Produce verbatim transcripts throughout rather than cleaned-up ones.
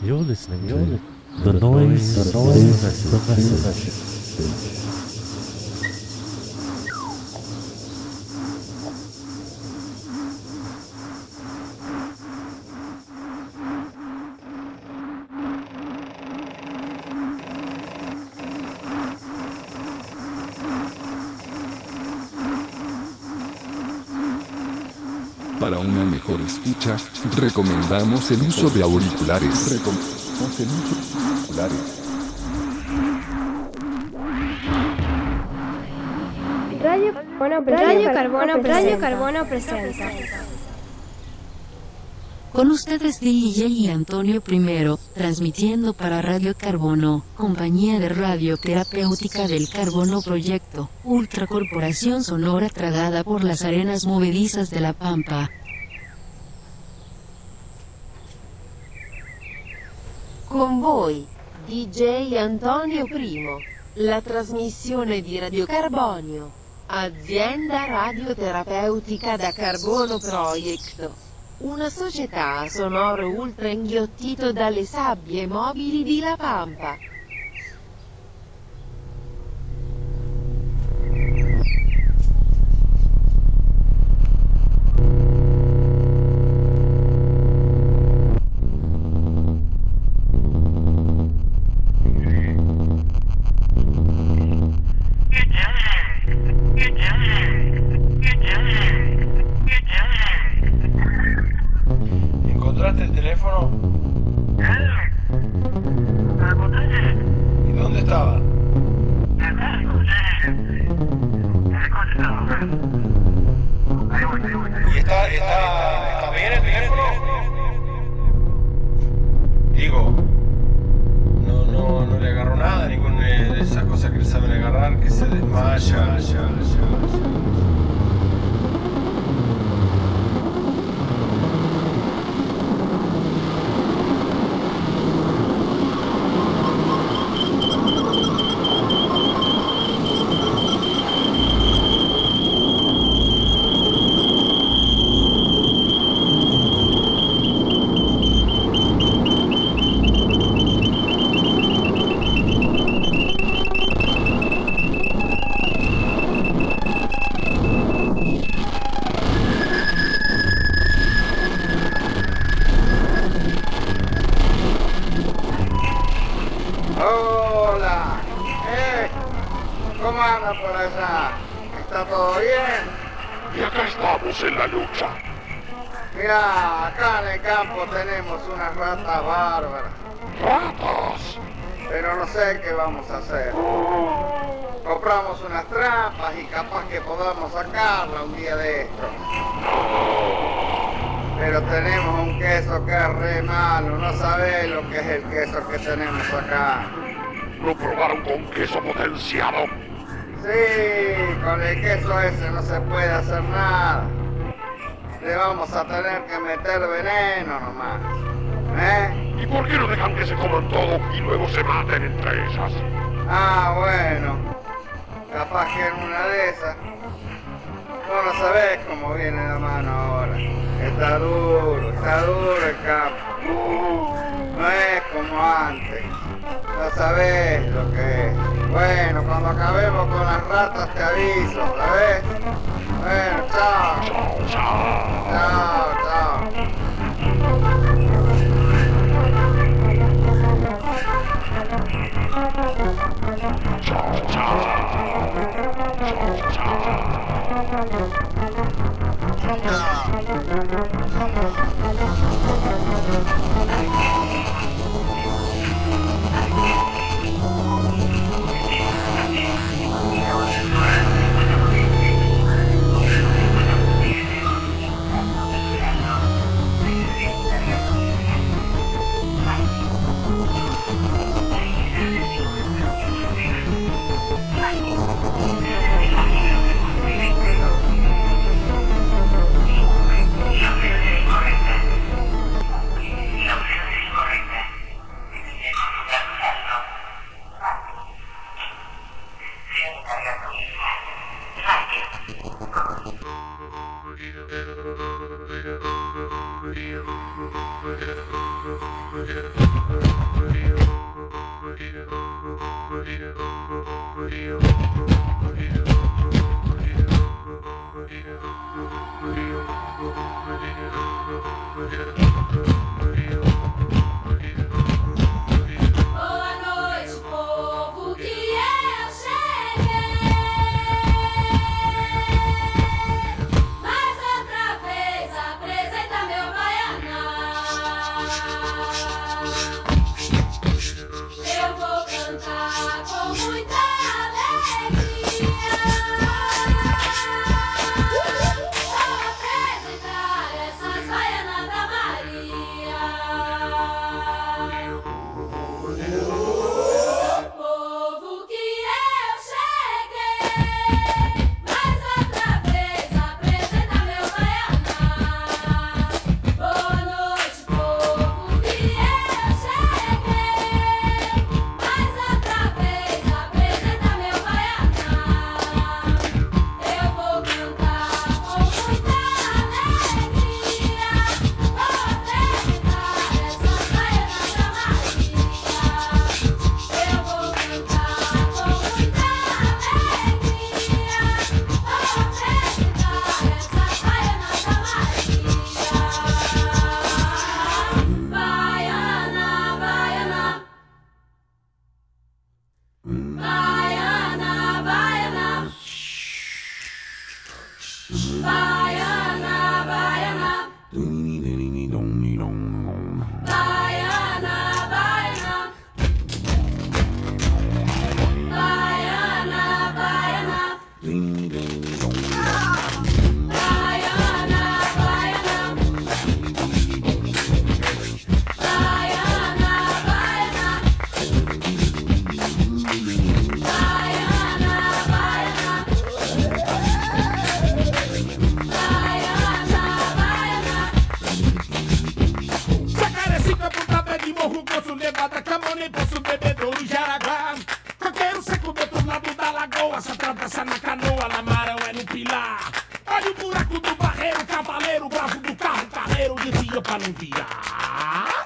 You're listening to The Noise, the noise is the message. Para una mejor escucha, recomendamos el uso de auriculares. Recomendamos el uso de auriculares. Radio Carbono, Radio Carbono, Radio Carbono presenta. Con ustedes D J y Antonio Primero, transmitiendo para Radio Carbono, compañía de radio terapéutica del Carbono Proyecto, ultracorporación sonora tragada por las arenas movedizas de la Pampa. Con voi, D J Antonio Primo, la trasmissione di Radio Carbonio, azienda radioterapeutica da Carbono Proyecto. Una società sonoro ultra inghiottito dalle sabbie mobili di La Pampa. ¿Encontraste el teléfono? ¿Y dónde estaba? ¿Y está, está, está bien el teléfono? Digo, no, no, no le agarró nada, ninguna de esas cosas que le saben agarrar, que se desmaya. En la lucha. Mira, acá en el campo tenemos unas ratas bárbaras. ¡Ratas! Pero no sé qué vamos a hacer. Compramos unas trampas y capaz que podamos sacarla un día de esto. Pero tenemos un queso que es re malo. No sabés lo que es el queso que tenemos acá. ¿Lo probaron con queso potenciado? Sí, con el queso ese no se puede hacer nada. Le vamos a tener que meter veneno nomás. ¿Eh? ¿Y por qué no dejan que se coman todo y luego se maten entre ellas? Ah, bueno. Capaz que en una de esas. No lo sabés cómo viene la mano ahora. Está duro, está duro el campo. No es como antes. No sabés lo que es. Bueno, cuando acabemos con las ratas te aviso, ¿sabes? Bueno, chao. Chao, chao. Chao, chao. Chao, chao. Baiana, baiana. Baiana, baiana. Baiana, baiana. Baiana, baiana. Levada, Camone, Poço, Bebedouro, Jaraguá. Coqueiro seco do outro lado da lagoa. Se atravessa na canoa, Lamarão é no pilar. Olha o buraco do barreiro, cavaleiro, bravo do carro, carreiro, desvia pra não guiar.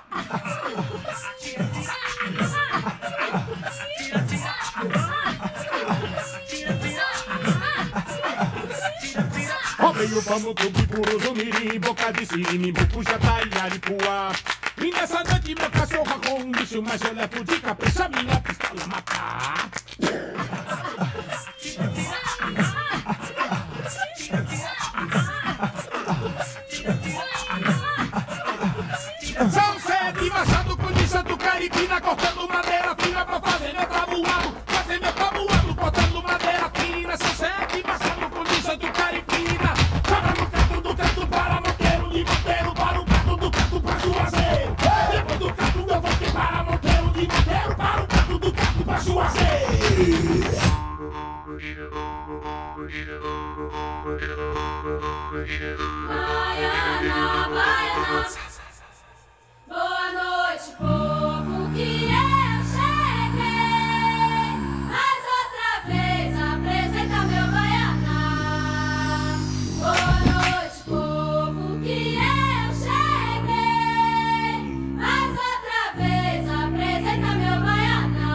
Rodeio, vamos, tubi, buruzo, mirim, boca de siri, bucuja, Aripuá. E nessa noite meu cachorro com um bicho, mas eu levo de capricha minha pistola matar. São sete machado com de santo caripina, cortando madeira fina pra fazer meu tabuado. Fazer meu tabuado, cortando madeira fina. São sete machado com de santo caripina. Cobra no canto do canto para Monteiro, de Monteiro para o canto do canto pra Juazeiro. Depois do canto eu voltei para Monteiro, de Monteiro para o canto do canto pra Juazeiro. Baiana, baiana. Boa noite, povo, que eu cheguei. Mais outra vez apresenta meu baiana. Boa noite, povo, que eu cheguei. Mais outra vez apresenta meu baiana.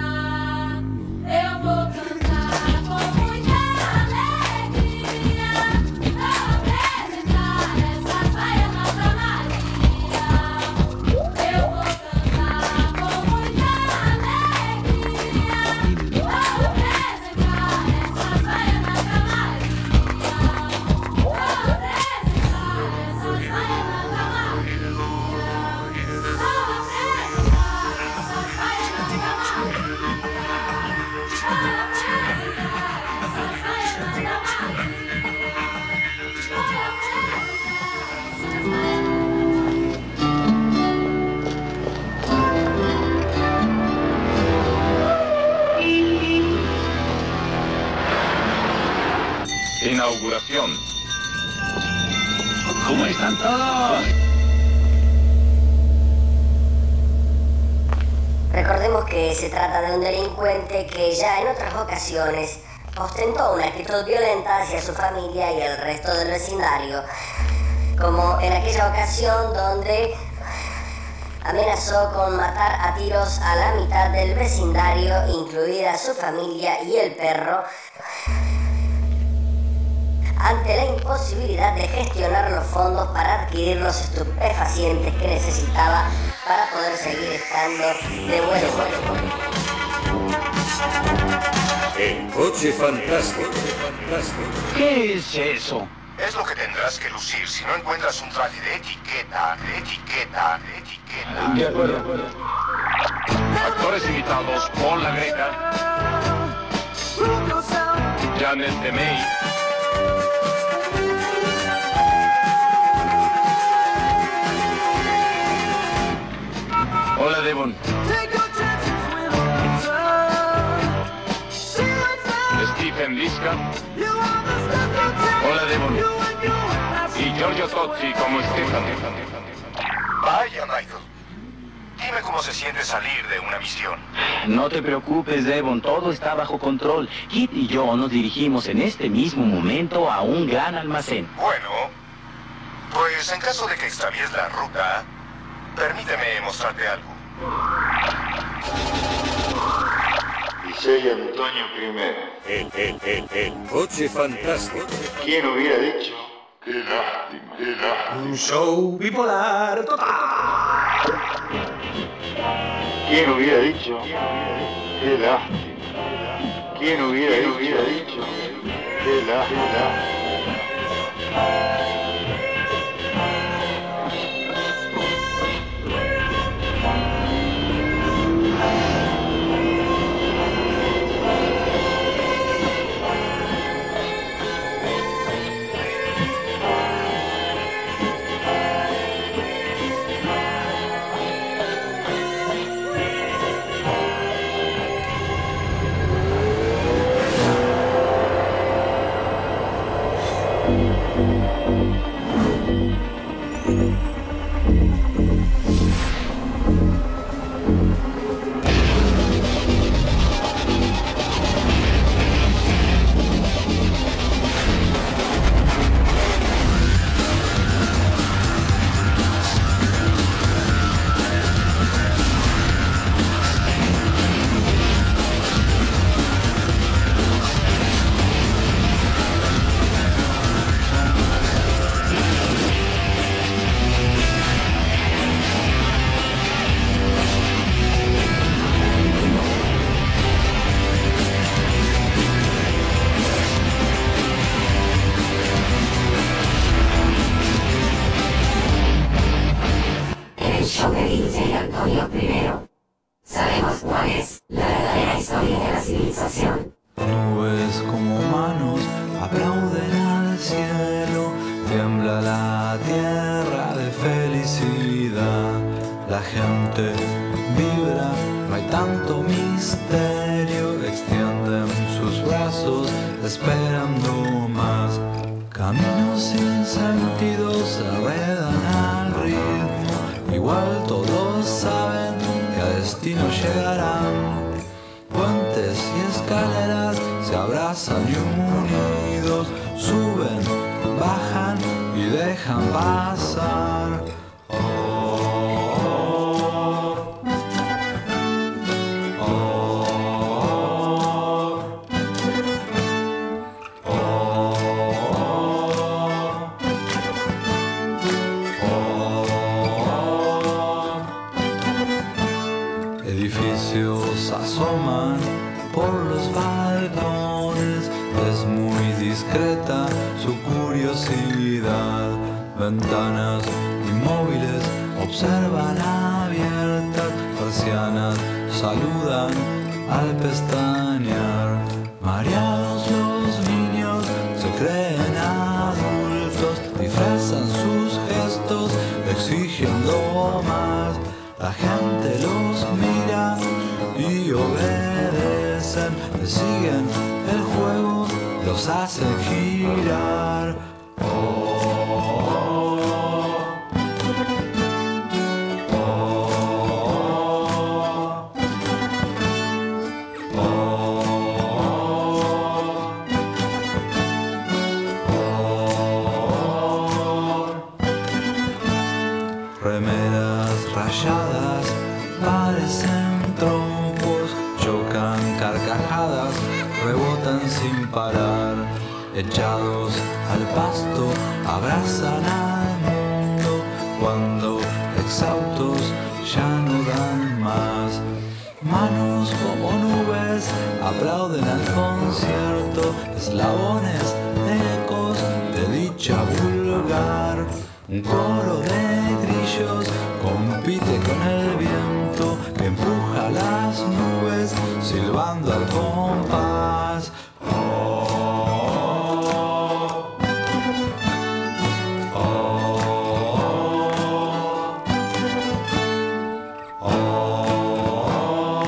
Eu vou cantar com muita alegria. Vou apresentar essas baianas da Maria. Eu vou cantar com muita alegria. Vou apresentar essas baianas da Maria. Vou apresentar essas baianas da Maria. Vou apresentar essas baianas da Maria. Vou apresentar essas baianas da Inauguración. ¿Cómo están todos? Recordemos que se trata de un delincuente que ya en otras ocasiones ostentó una actitud violenta hacia su familia y el resto del vecindario, como en aquella ocasión donde amenazó con matar a tiros a la mitad del vecindario, incluida su familia y el perro, ante la imposibilidad de gestionar los fondos para adquirir los estupefacientes que necesitaba para poder seguir estando de buen humor. El coche fantástico. ¿Qué es eso? Es lo que tendrás que lucir si no encuentras un traje de etiqueta, de etiqueta, de etiqueta. De acuerdo. Actores invitados: Paul La Greca, Janet DeMey, hola Devon, Stephen Liska, hola Devon, y Giorgio Tozzi como Stefan. Vaya, Michael. Dime cómo se siente salir de una misión. No te preocupes, Devon, todo está bajo control. Kit y yo nos dirigimos en este mismo momento a un gran almacén. Bueno, pues en caso de que extravíes la ruta, permíteme mostrarte algo. D J Antonio primero. El, el, el, el coche fantástico. ¿Quién hubiera dicho? Qué lástima, qué lástima. Un show bipolar total. ¿Quién hubiera dicho? Qué lástima. ¿Quién hubiera, ¿Quién hubiera dicho? Qué lástima. show de D J Antonio primero. Sabemos cuál es la verdadera historia de la civilización. Nubes como manos aplauden al cielo, tiembla la tierra de felicidad. La gente vibra, no hay tanto misterio, extienden sus brazos esperando más. Caminos sin sentido se arredan al ritmo, igual todos saben que a destino llegarán. Puentes y escaleras se abrazan y unidos, suben, bajan y dejan pasar. Edificios asoman por los balcones, es muy discreta su curiosidad. Ventanas inmóviles observan abiertas, persianas saludan al pestañear. Mareados los niños se creen adultos, disfrazan sus gestos exigiendo más. La gente los mira y obedecen, le siguen el juego, los hacen girar. Oh, remeras rayadas parecen troncos, chocan carcajadas, rebotan sin parar. Echados al pasto, abrazan al mundo, cuando exhaustos ya no dan más. Manos como nubes aplauden al concierto, eslabones de ecos de dicha vulgar. Un coro de grillos compite con el viento que empuja las nubes silbando al compás. Oh, oh, oh, oh,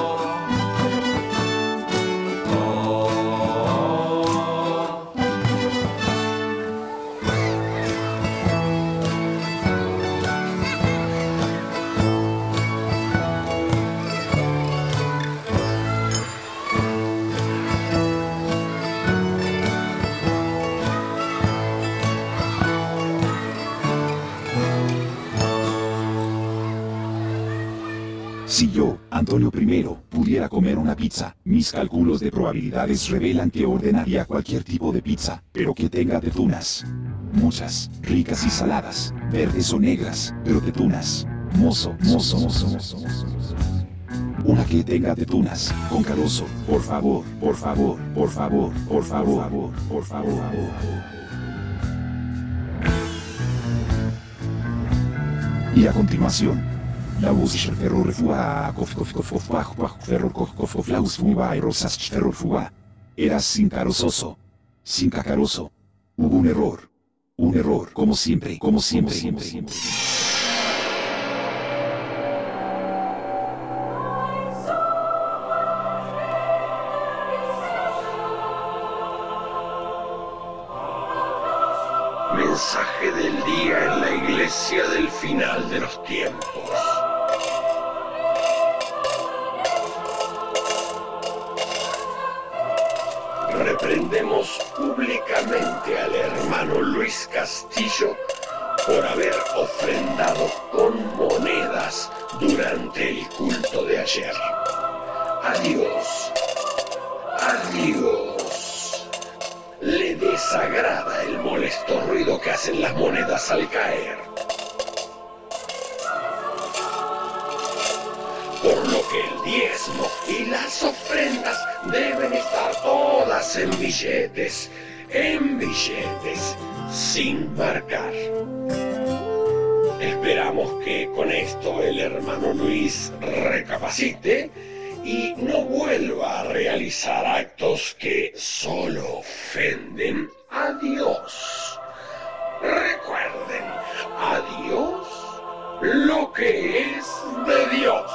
Si yo, Antonio primero, pudiera comer una pizza, mis cálculos de probabilidades revelan que ordenaría cualquier tipo de pizza, pero que tenga tetunas. Muchas, ricas y saladas, verdes o negras, pero tetunas. Mozo, mozo, mozo, mozo, mozo. Una que tenga tetunas, con carozo, por favor, por favor, por favor, por favor, por favor, por favor. Y a continuación, la voz ferro refua, cof cof cof cof bajo bajo ferro cof cof flaus fuba y rosas ferro fuba. Eras sin carozoso, sin cacarozo. Hubo un error, un error, como siempre, como siempre, siempre, siempre. Mensaje del día en la iglesia del final de los tiempos. Reprendemos públicamente al hermano Luis Castillo por haber ofrendado con monedas durante el culto de ayer. Adiós. Adiós. Le desagrada el molesto ruido que hacen las monedas al caer. Por lo que el diezmo y las ofrendas deben estar todas en billetes, en billetes, sin marcar. Esperamos que con esto el hermano Luis recapacite y no vuelva a realizar actos que solo ofenden a Dios. Recuerden, a Dios lo que es de Dios.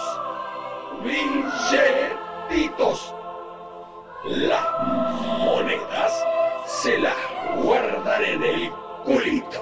Billetitos. Las monedas se las guardan en el culito.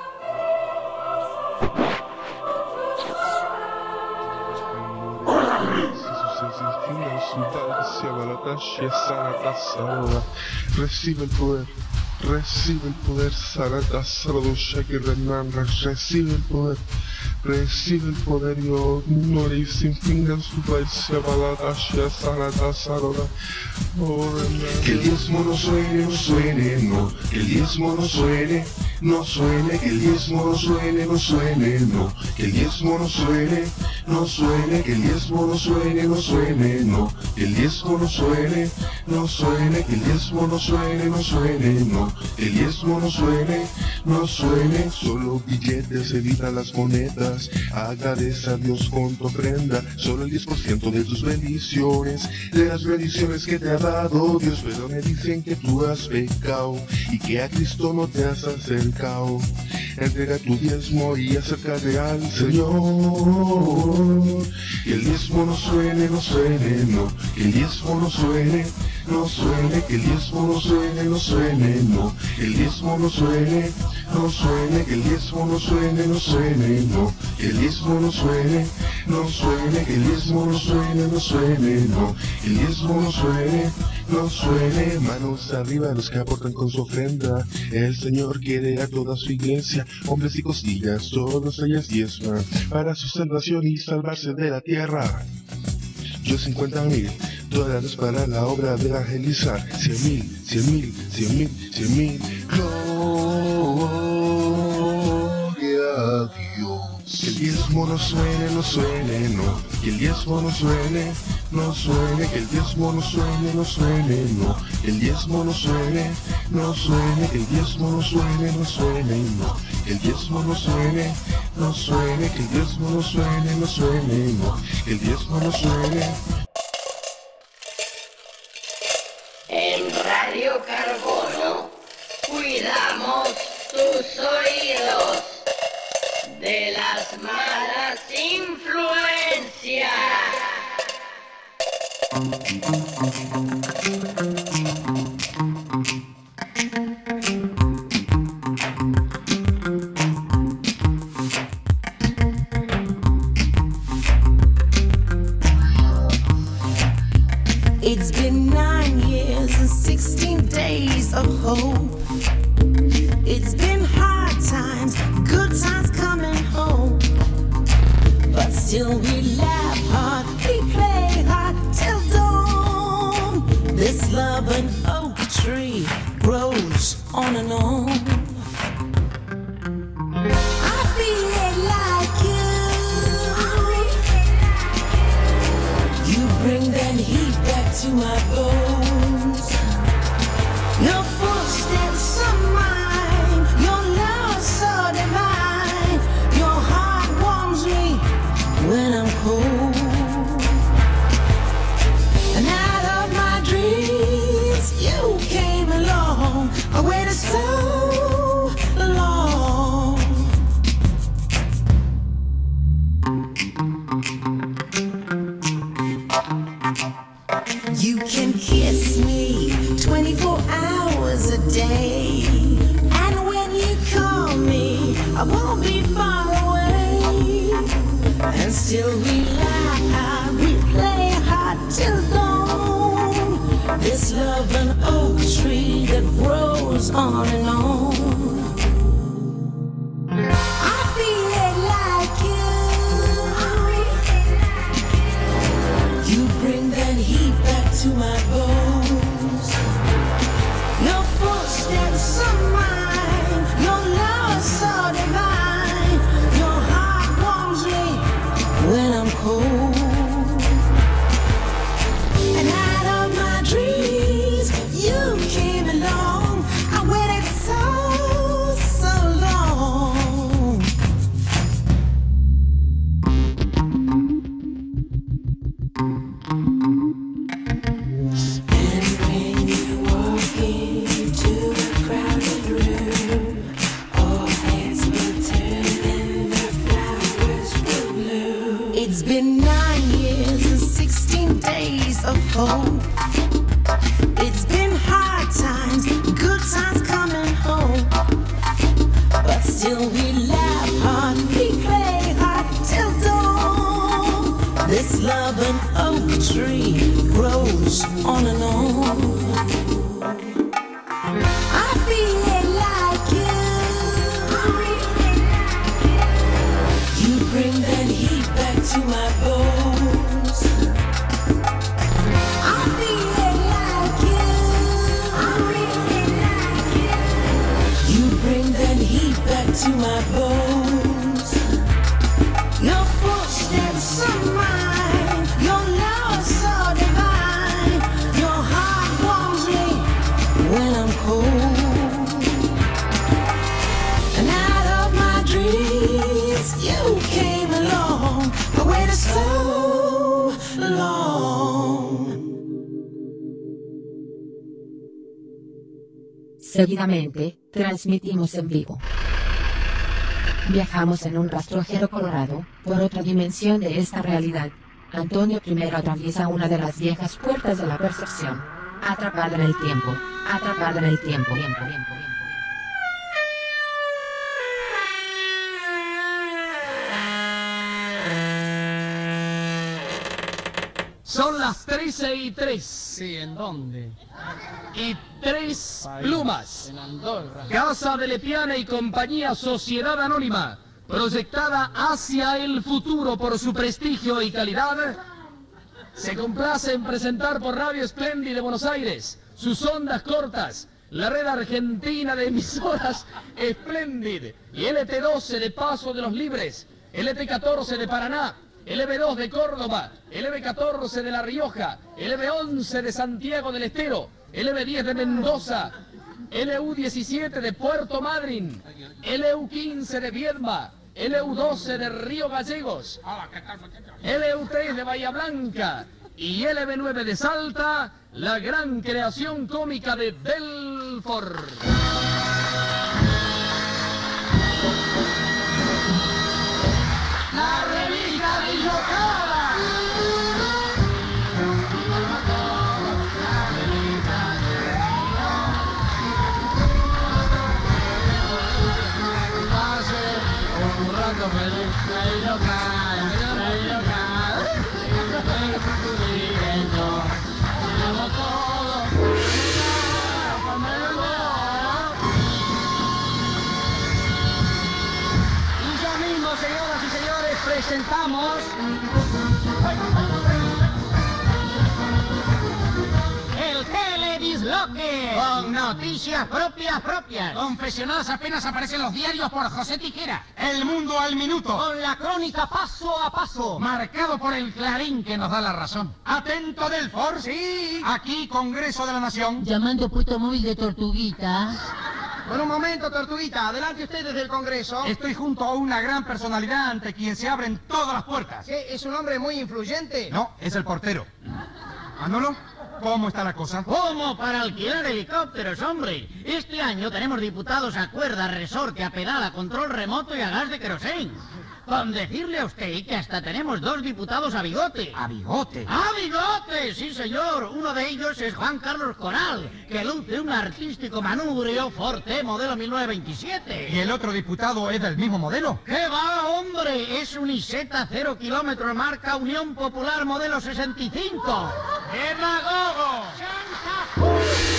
Recibe el poder, recibe el poder, Sarata Saradusha que Renandra, recibe el poder, recibe el poder, yo no le sin fingas su país, Balata, Sarata Sarada. Que el diezmo no suene, no suene, no, que el diezmo no suene, no suene, que el diezmo no suene, no suene, no, que el diezmo no suene, no suene, que el diezmo no suene, no suene, no, que el diezmo no suene, no suene, que el diezmo no suene, no suene, no, que el diezmo no suene, no suene, solo billetes evita las monedas, agradece a Dios con tu ofrenda, solo el diez por ciento de tus bendiciones, de las bendiciones que te ha dado Dios, pero me dicen que tú has pecado y que a Cristo no te has acercado. Entrega tu diezmo y acércate al Señor. Que el diezmo no suene, no suene, no. Que el diezmo no suene, no suene. Que el diezmo no suene, no suene, no. Que el diezmo no suene, no suene. Que el diezmo no suene, no suene, no. Que el diezmo no suene, no suene. Que el diezmo no suene, no suene, no. Que el diezmo no suene, no suene. Manos arriba los que aportan con su ofrenda. El Señor quiere a toda su iglesia, hombres y costillas, todos ellas diezman, para su salvación y salvarse de la tierra. Yo cincuenta mil dólares para la obra de evangelizar, cien mil, cien mil, cien mil, cien mil. Gloria a Dios. Que el diezmo no suene, no suene, no. Que el diezmo no suene, no suene. Que el diezmo no suene, no suene, no. Que el diezmo no suene, no suene. Que el diezmo no suene, no suene, no. Que el diezmo no suene, no suene. Que el diezmo no suene, no suene, no. Que el diezmo no suene. En Radio Carbono cuidamos tus oídos de las malas influencias. It's been nine years and sixteen days of hope. It's been hard times, good times coming home. But still we laugh hard, we play hard till dawn. This love and oak tree grows on and on. I feel it like you. that heat back to my bones. Your footsteps are mine, your love so divine. Your heart warms me when I'm cold. And out of my dreams, you came along. I waited so long. You can kiss me twenty-four hours a day, and when you call me, I won't be far away. And still we laugh, we play hard till dawn. This love an oak tree that grows on and on. I feel it like you. You bring that heat back to my bones. Your footsteps are mine, your love so divine. Your heart warms me when I'm cold. And out of my dreams, you came along. I waited so, so long. And when you walk into a crowded room, all heads will turn and the flowers will bloom. It's been nine years and sixteen days of hope. It's been hard times, good times coming home. But still we laugh hard, we play hard till dawn. This love an oak tree grows on and on. I feel it like you. You bring that heat back to my bones. I feel it like you. You bring that heat back to my bones. Your footsteps are mine, your love so divine. Your heart warms me when I'm cold. And out of my dreams, you came along. I waited so long. Seguidamente, transmitimos en vivo. Viajamos en un rastrojero colorado, por otra dimensión de esta realidad. Antonio primero atraviesa una de las viejas puertas de la percepción. Atrapada en el tiempo, atrapada en el tiempo, tiempo, tiempo. Son las trece y tres. Sí, ¿en dónde? Y tres plumas. En Andorra. Casa de Lepiana y compañía Sociedad Anónima, proyectada hacia el futuro por su prestigio y calidad, se complace en presentar por Radio Splendid de Buenos Aires sus ondas cortas, la red argentina de emisoras Splendid y L T doce de Paso de los Libres, L T catorce de Paraná, L B dos de Córdoba, L B catorce de La Rioja, L B once de Santiago del Estero, L B diez de Mendoza, L U diecisiete de Puerto Madryn, L U quince de Viedma, L U doce de Río Gallegos, L U tres de Bahía Blanca y L B nueve de Salta, la gran creación cómica de Belfort. La revista dislocada. Un rato feliz, dislocada, dislocada. Tenemos todo. Y ya mismo, señoras y señores, presentamos el teledisloque. Con Noticias propias, propias. Confesionadas apenas aparecen en los diarios por José Tijera. El mundo al minuto. Con la crónica paso a paso. Marcado por el Clarín que nos da la razón. Atento del For. Sí. Aquí, Congreso de la Nación. Llamando puesto móvil de Tortuguita. Bueno, un momento, Tortuguita. Adelante usted desde el Congreso. Estoy junto a una gran personalidad ante quien se abren todas las puertas. ¿Qué? ¿Es un hombre muy influyente? No, es el portero. Manolo, ¿cómo está la cosa? ¿Cómo para alquilar helicópteros, hombre? Este año tenemos diputados a cuerda, resorte, a pedal, a control remoto y a gas de querosén. Con decirle a usted que hasta tenemos dos diputados a bigote. ¿A bigote? ¡A bigote! Sí, señor. Uno de ellos es Juan Carlos Coral, que luce un artístico manubrio Forte modelo mil novecientos veintisiete. ¿Y el otro diputado es del mismo modelo? ¿Qué va, hombre? Es un Iseta cero kilómetros marca Unión Popular modelo sesenta y cinco. ¡Demagogo! ¡Santa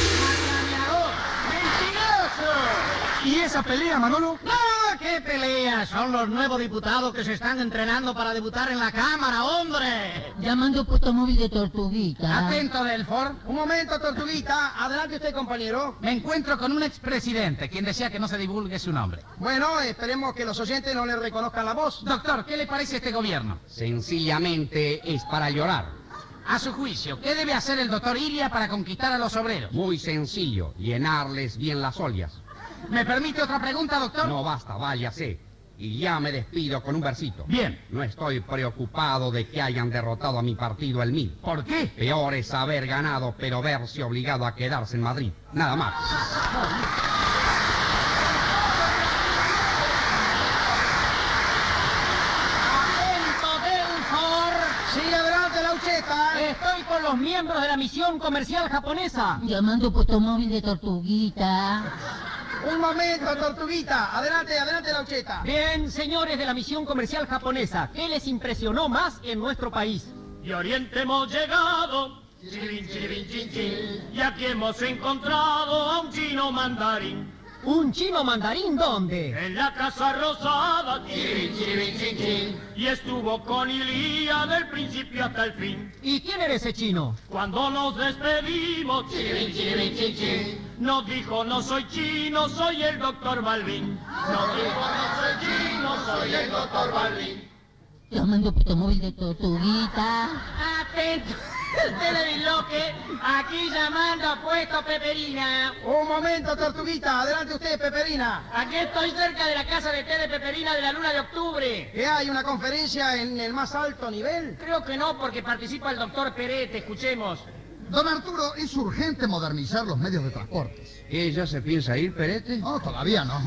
¡Mentiroso! ¿Y esa pelea, Manolo? ¡No! ¿Qué pelea? Son los nuevos diputados que se están entrenando para debutar en la Cámara, hombre. Llamando puesto móvil de Tortuguita. Atento, Delford. Un momento, Tortuguita. Adelante usted, compañero. Me encuentro con un expresidente, quien desea que no se divulgue su nombre. Bueno, esperemos que los oyentes no le reconozcan la voz. Doctor, ¿qué le parece este gobierno? Sencillamente es para llorar. A su juicio, ¿qué debe hacer el doctor Ilia para conquistar a los obreros? Muy sencillo, llenarles bien las ollas. ¿Me permite otra pregunta, doctor? No basta, váyase. Y ya me despido con un versito. Bien. No estoy preocupado de que hayan derrotado a mi partido el M I L. ¿Por qué? Peor es haber ganado, pero verse obligado a quedarse en Madrid. Nada más. Sí, adelante, Laucheta. Estoy con los miembros de la misión comercial japonesa. Llamando puesto móvil de Tortuguita. Un momento, Tortuguita. Adelante, adelante, Laucheta. Bien, señores de la misión comercial japonesa, ¿qué les impresionó más en nuestro país? De Oriente hemos llegado, chiribín, chiribín, chin, chin, y aquí hemos encontrado a un chino mandarín. ¿Un chino mandarín dónde? En la Casa Rosada, chiribín, chiribín, chin, chin, y estuvo con Ilia del principio hasta el fin. ¿Y quién era ese chino? Cuando nos despedimos, chiribín, chiribín, chin, chin, nos dijo no soy chino, soy el doctor Balvin. Nos dijo no soy chino, soy el doctor Balvin. Llamando puesto móvil de Tortuguita. Atento. Televisloque, aquí llamando a puesto Peperina. Un momento, Tortuguita, adelante usted, Peperina. Aquí estoy cerca de la casa de té de Peperina de la luna de octubre. ¿Qué hay, una conferencia en el más alto nivel? Creo que no, porque participa el doctor Perete, escuchemos. Don Arturo, es urgente modernizar los medios de transportes. ¿Y ya se piensa ir, Perete? No, todavía no.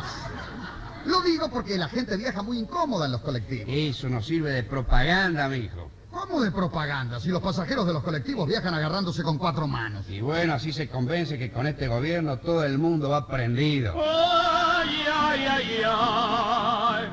Lo digo porque la gente viaja muy incómoda en los colectivos. Eso no sirve de propaganda, mijo. ¿Cómo de propaganda? Si los pasajeros de los colectivos viajan agarrándose con cuatro manos. Y bueno, así se convence que con este gobierno todo el mundo va prendido. Ay, ay, ay, ay,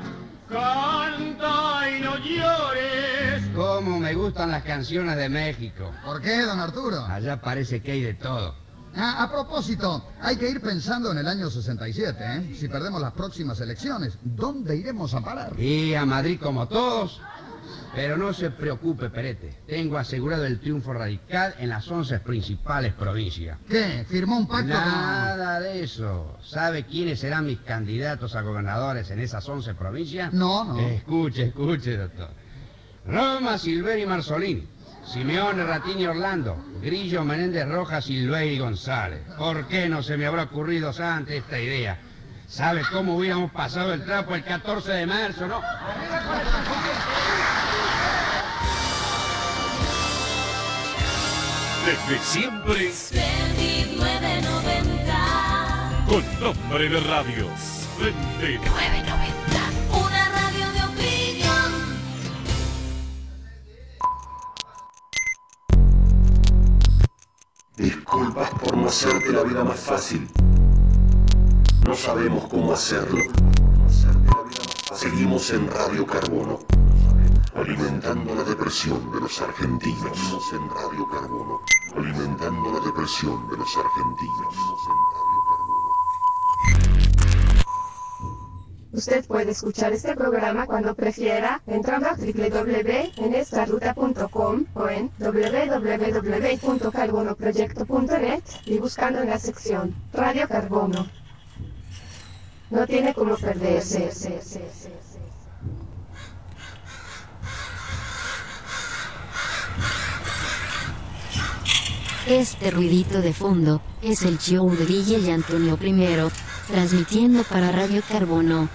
canta y no llores. Cómo me gustan las canciones de México. ¿Por qué, don Arturo? Allá parece que hay de todo. Ah, a propósito, hay que ir pensando en el año sesenta y siete, ¿eh? Si perdemos las próximas elecciones, ¿dónde iremos a parar? Y a Madrid como todos. Pero no se preocupe, Perete. Tengo asegurado el triunfo radical en las once principales provincias. ¿Qué? ¿Firmó un pacto? Nada de eso. ¿Sabe quiénes serán mis candidatos a gobernadores en esas once provincias? No, no. Escuche, escuche, doctor. Roma, Silveri, Marzolini. Simeone, Ratini, Orlando. Grillo, Menéndez, Rojas, Silveira y González. ¿Por qué no se me habrá ocurrido antes esta idea? ¿Sabe cómo hubiéramos pasado el trapo el catorce de marzo, no? Desde siempre, Splendid nueve noventa. con nombre de radio, Splendid nueve noventa. Una radio de opinión. Disculpas por no hacerte la vida más fácil. No sabemos cómo hacerlo. Seguimos en Radio Carbono, alimentando la depresión de los argentinos. Seguimos en Radio Carbono, alimentando la depresión de los argentinos. Usted puede escuchar este programa cuando prefiera entrando a doble u doble u doble u punto en esta ruta punto com o en doble u doble u doble u punto carbonoproyecto punto net y buscando en la sección Radio Carbono. No tiene como perderse. Este ruidito de fondo es el show de D J Antonio primero, transmitiendo para Radio Carbono.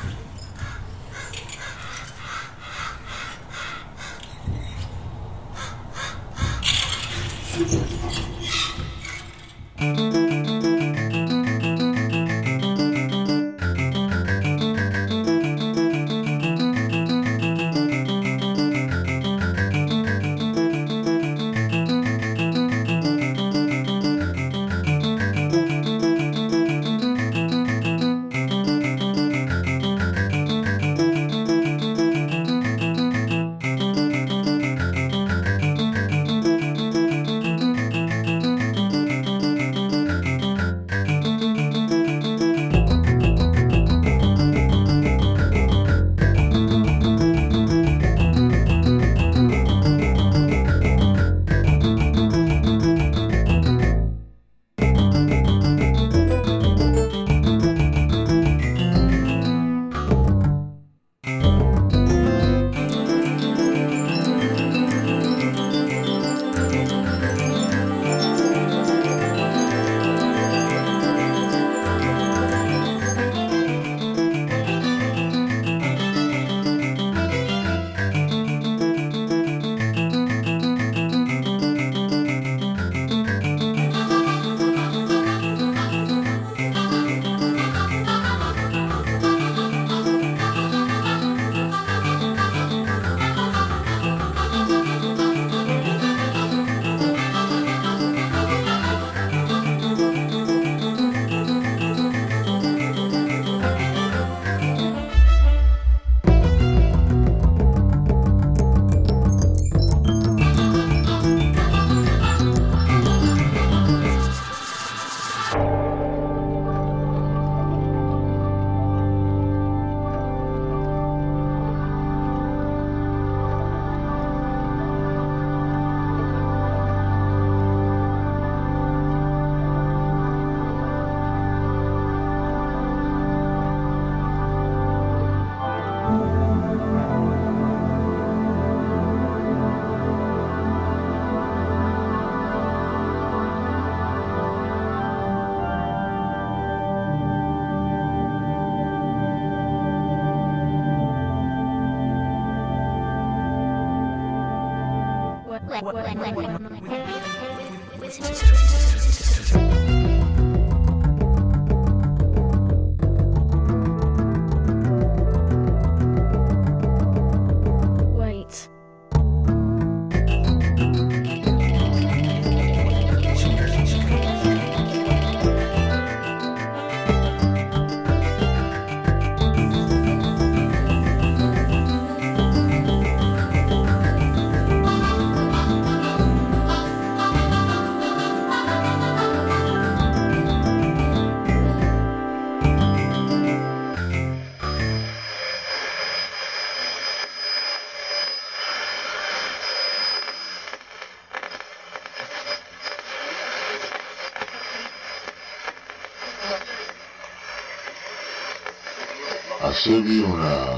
Ayer vi una,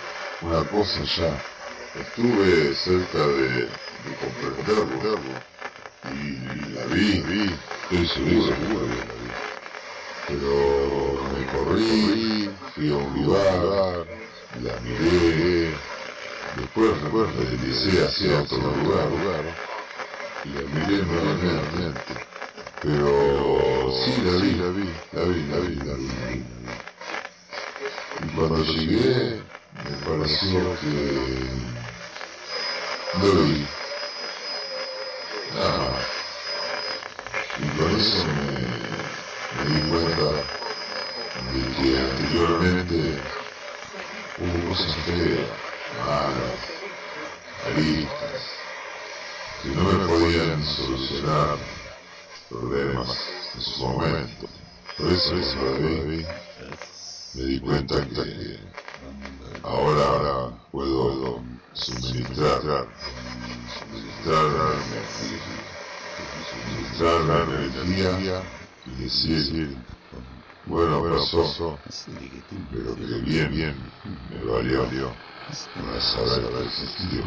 una cosa ya. Estuve cerca de, de comprenderlo y la vi, vi, estoy seguro, seguro que la vi. Pero me corrí, fui a un lugar, la miré, después me deslicé hacia otro lugar, lugar y la miré nuevamente. Pero sí la vi, la vi, la vi, la vi, la vi. La vi. Y cuando llegué, me pareció que no lo vi. Nada. Y con eso me, me di cuenta de que anteriormente hubo cosas feas, malas, aristas, que no me podían solucionar problemas en su momento. Por eso, eso la vi. me di cuenta que ahora, ahora puedo suministrar, suministrar suministrar energía y decir, bueno, pasó, pero que bien, bien, me valió, no es haber existido.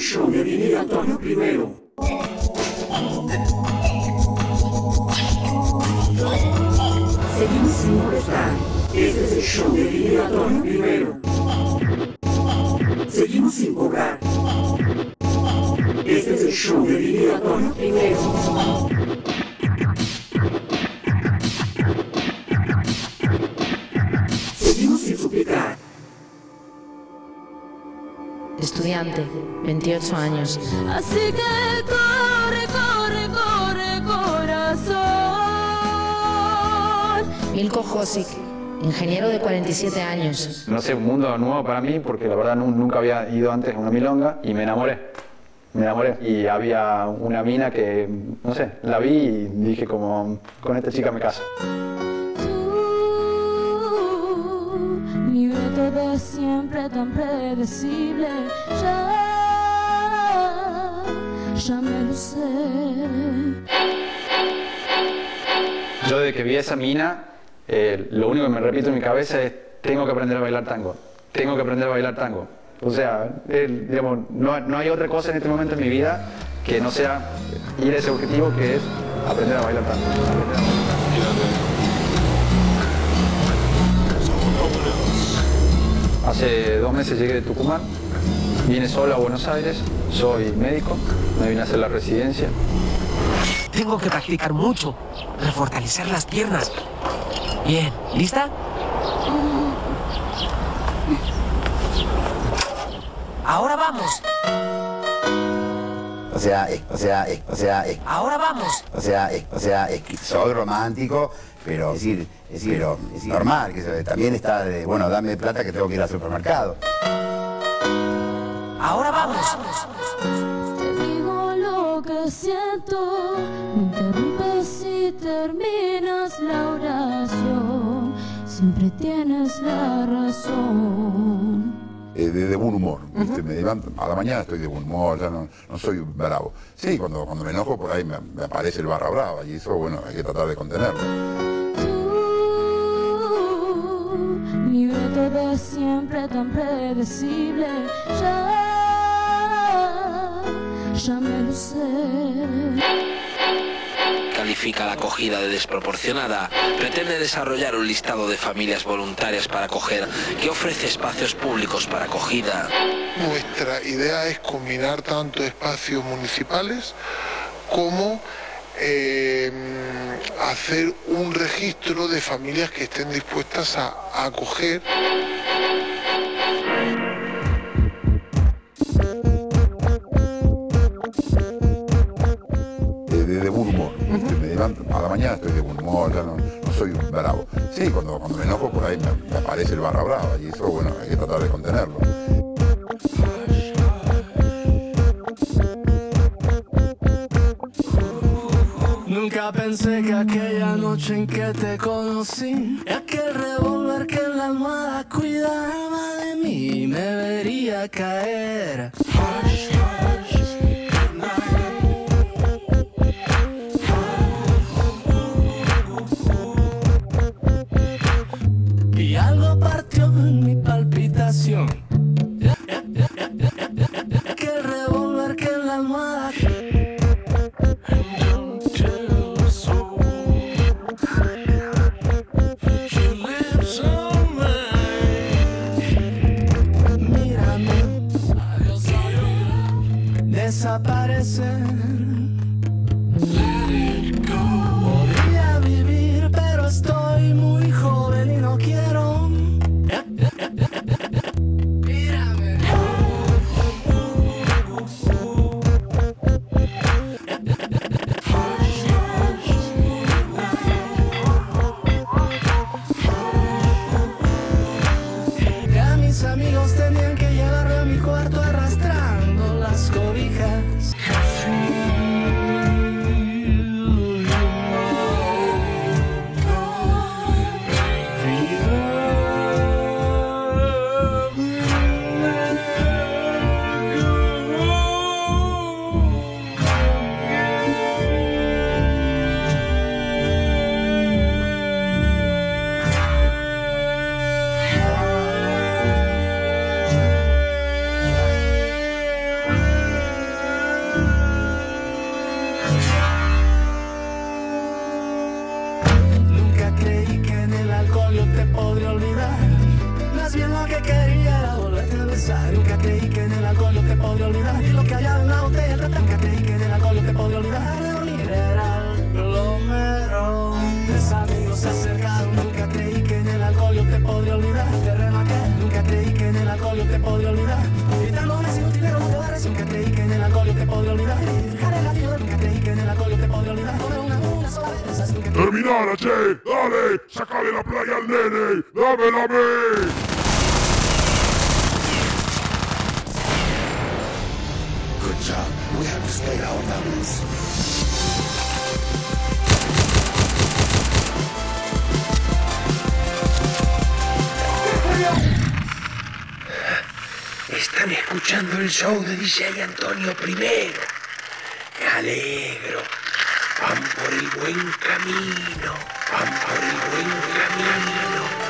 show de Dini Antonio primero. Seguimos sin molestar. Este es el show de Dini Antonio primero. Seguimos sin cobrar. Este es el show de Dini Antonio primero. Seguimos sin suplicar. Estudiante, veintiocho años. Así que corre, corre, corre, corazón. Milko Josic, ingeniero de cuarenta y siete años. No sé, un mundo nuevo para mí porque la verdad nunca había ido antes a una milonga y me enamoré. Me enamoré y había una mina que, no sé, la vi y dije como, con esta chica me caso. Mi método es siempre tan predecible, ya, ya me lo sé. Yo desde que vi a esa mina, eh, lo único que me repito en mi cabeza es, tengo que aprender a bailar tango, tengo que aprender a bailar tango. O sea, eh, digamos, no, no hay otra cosa en este momento en mi vida que no sea ir a ese objetivo que es aprender a bailar tango. Hace dos meses llegué de Tucumán, vine solo a Buenos Aires, soy médico, me vine a hacer la residencia. Tengo que practicar mucho, refortalecer las piernas. Bien, ¿lista? Ahora vamos. O sea, eh, o sea, eh, o sea, eh, Ahora vamos. o sea, eh, o sea, eh, soy romántico, pero es decir, es decir, pero es normal, que se- también está de, bueno, dame plata que tengo que ir al supermercado. Ahora vamos. Te digo lo que siento, me interrumpes si terminas la oración, siempre tienes la razón. Eh, de, de buen humor, ¿viste? Me levanto, a la mañana estoy de buen humor, ya no, no soy bravo. Sí, cuando, cuando me enojo por ahí me, me aparece el barra brava y eso, bueno, hay que tratar de contenerlo. Mi método es siempre tan predecible, ya, ya me lo sé. Califica la acogida de desproporcionada. Pretende desarrollar un listado de familias voluntarias para acoger que ofrece espacios públicos para acogida. Nuestra idea es combinar tanto espacios municipales como eh, hacer un registro de familias que estén dispuestas a, a acoger. Eh, de, de buen humor, ¿viste? Me levanto, a la mañana estoy de buen humor, ya no, no soy bravo. Sí, cuando, cuando me enojo por ahí me, me aparece el barra brava y eso, bueno, hay que tratar de contenerlo. Nunca pensé que aquella noche en que te conocí, aquel revólver que en la almohada cuidaba de mí, me vería caer. Y algo partió en mi palpitación. Aquel revólver que en la almohada. Desaparecer. Podría vivir, pero estoy muy joven y no quiero. Mírame. Ya mis amigos tenían que llevarme a mi cuarto arrastrando las cobijas. alcohol yo te podría olvidar. Gritándome sin un dinero no te da recién que creí que en el alcohol yo te podría olvidar. Dejaré la vida nunca creí que en el alcohol yo te podría olvidar. Tomé una, una sola vez, pensaste que... Terminala, che, dale, sacale la playa al nene, dámela a mí. Good job. We have displayed our values. Están escuchando el show de D J Antonio Primero. Me alegro. Van por el buen camino. Van por el buen camino.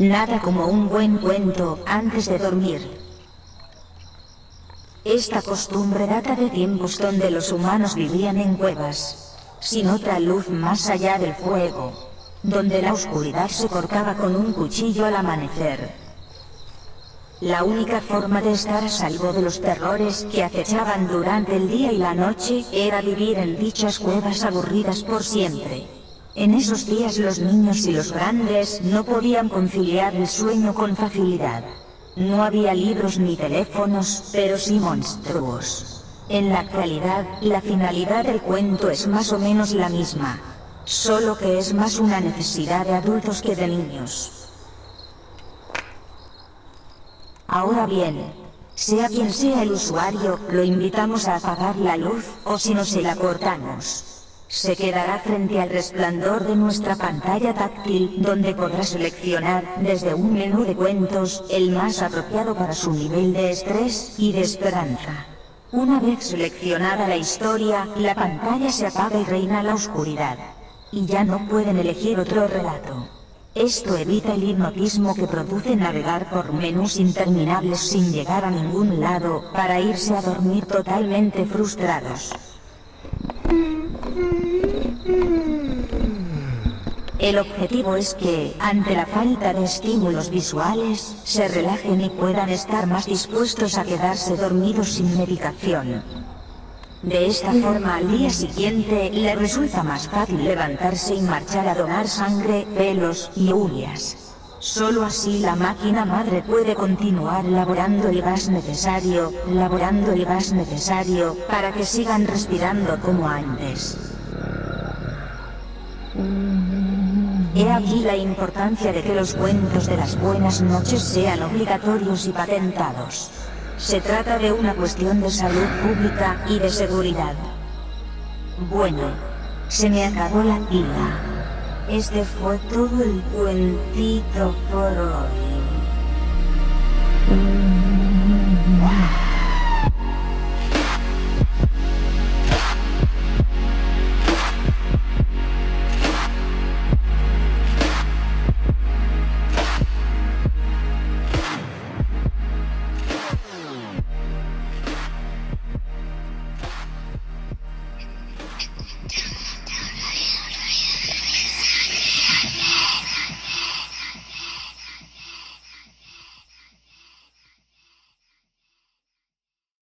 Nada como un buen cuento antes de dormir. Esta costumbre data de tiempos donde los humanos vivían en cuevas, sin otra luz más allá del fuego, donde la oscuridad se cortaba con un cuchillo al amanecer. La única forma de estar a salvo de los terrores que acechaban durante el día y la noche era vivir en dichas cuevas aburridas por siempre. En esos días los niños y los grandes no podían conciliar el sueño con facilidad. No había libros ni teléfonos, pero sí monstruos. En la actualidad, la finalidad del cuento es más o menos la misma, solo que es más una necesidad de adultos que de niños. Ahora bien, sea quien sea el usuario, lo invitamos a apagar la luz, o si no se la cortamos. Se quedará frente al resplandor de nuestra pantalla táctil, donde podrá seleccionar, desde un menú de cuentos, el más apropiado para su nivel de estrés y de esperanza. Una vez seleccionada la historia, la pantalla se apaga y reina la oscuridad. Y ya no pueden elegir otro relato. Esto evita el hipnotismo que produce navegar por menús interminables sin llegar a ningún lado, para irse a dormir totalmente frustrados. El objetivo es que, ante la falta de estímulos visuales, se relajen y puedan estar más dispuestos a quedarse dormidos sin medicación. De esta forma, al día siguiente, le resulta más fácil levantarse y marchar a donar sangre, pelos y uñas. Solo así la máquina madre puede continuar laborando el gas necesario, laborando el gas necesario, para que sigan respirando como antes. He aquí la importancia de que los cuentos de las buenas noches sean obligatorios y patentados. Se trata de una cuestión de salud pública y de seguridad. Bueno, se me acabó la pila. Este fue todo el cuentito por hoy.